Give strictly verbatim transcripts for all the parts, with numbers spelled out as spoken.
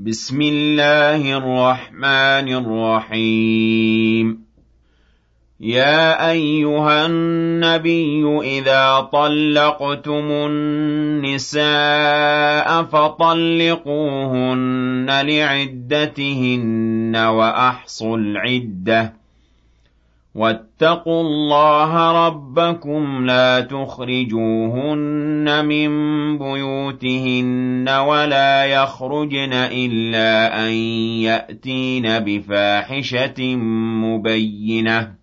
بسم الله الرحمن الرحيم يا أيها النبي إذا طلقتم النساء فطلقوهن لعدتهن وأحصوا العدة واتقوا الله ربكم لا تخرجوهن من بيوتهن ولا يخرجن إلا أن يأتين بفاحشة مبينة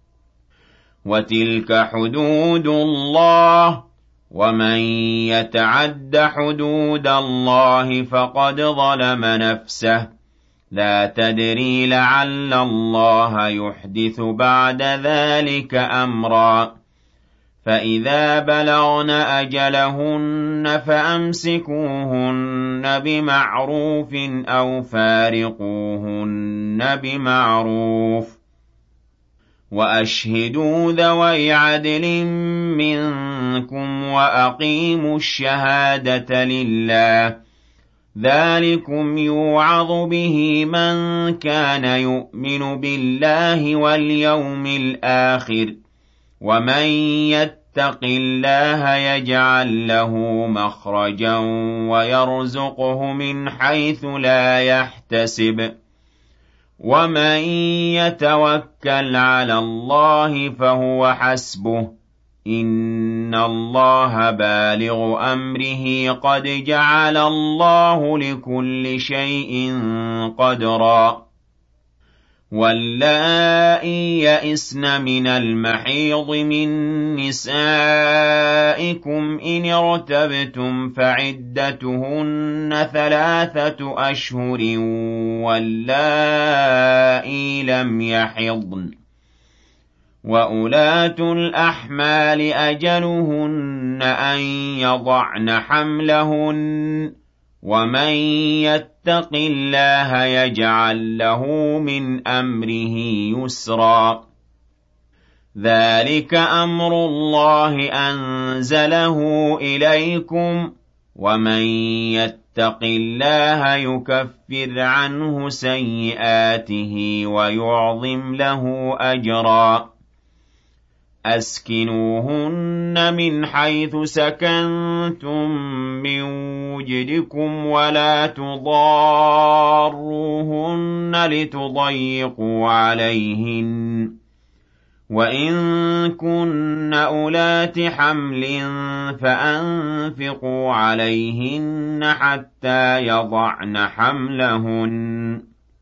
وتلك حدود الله ومن يتعد حدود الله فقد ظلم نفسه لا تدري لعل الله يحدث بعد ذلك أمرا فإذا بلغن أجلهن فأمسكوهن بمعروف أو فارقوهن بمعروف وأشهدوا ذوي عدل منكم وأقيموا الشهادة لله ذلكم يوعظ به من كان يؤمن بالله واليوم الآخر ومن يتق الله يجعل له مخرجا ويرزقه من حيث لا يحتسب ومن يتوكل على الله فهو حسبه إن الله بالغ أمره قد جعل الله لكل شيء قدرا واللائي يئسن من المحيض من نسائكم إن ارتبتم فعدتهن ثلاثة أشهر واللائي لم يحضن وأولاة الأحمال أجلهن أن يضعن حملهن ومن يتق الله يجعل له من أمره يسرا ذلك أمر الله أنزله إليكم ومن يتق الله يكفر عنه سيئاته ويعظم له أجرا أسكنوهن من حيث سكنتم من وجدكم ولا تضاروهن لتضيقوا عليهن وإن كن أولات حمل فأنفقوا عليهن حتى يضعن حملهن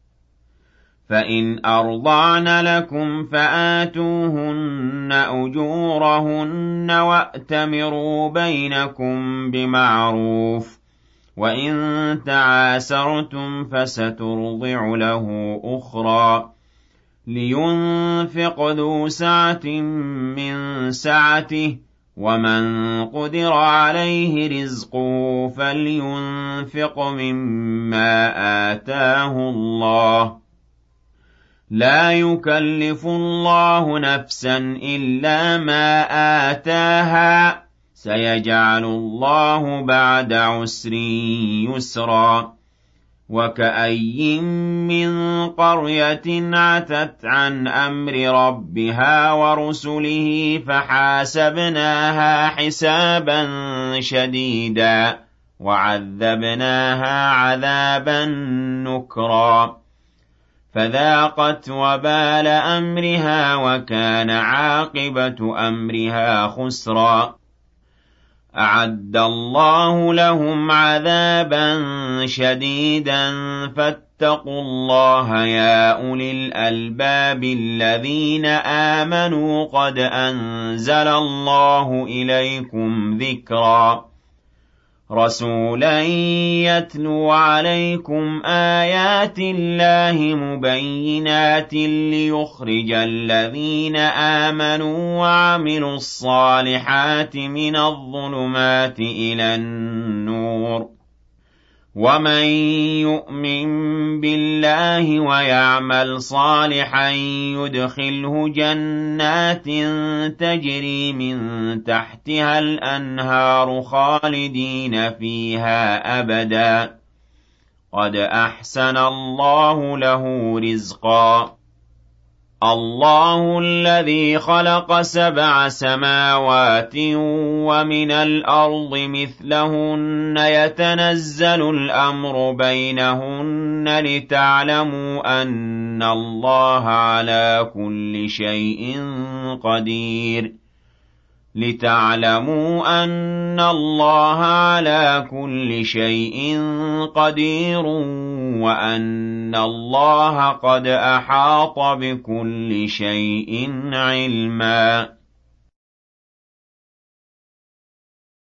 فإن أرضعن لكم فآتوهن أجورهن وأتمروا بينكم بمعروف وإن تعاسرتم فسترضع له أخرى لينفق ذو سعة من سعته ومن قدر عليه رزقه فلينفق مما آتاه الله لا يكلف الله نفسا إلا ما آتاها سيجعل الله بعد عسر يسرا وكأي من قرية عتت عن أمر ربها ورسله فحاسبناها حسابا شديدا وعذبناها عذابا نكرا فذاقت وبال أمرها وكان عاقبة أمرها خسرا أعد الله لهم عذابا شديدا فاتقوا الله يا أولي الألباب الذين آمنوا قد أنزل الله إليكم ذكرا رسولا يتلو عليكم آيات الله مبينات ليخرج الذين آمنوا وعملوا الصالحات من الظلمات إلى النور ومن يؤمن بالله ويعمل صالحا يدخله جنات تجري من تحتها الأنهار خالدين فيها أبدا قد أحسن الله له رزقا الله الذي خلق سبع سماوات ومن الأرض مثلهن يتنزل الأمر بينهن لتعلموا أن الله على كل شيء قدير لتعلموا أن الله على كل شيء قدير وأن الله قد أحاط بكل شيء علما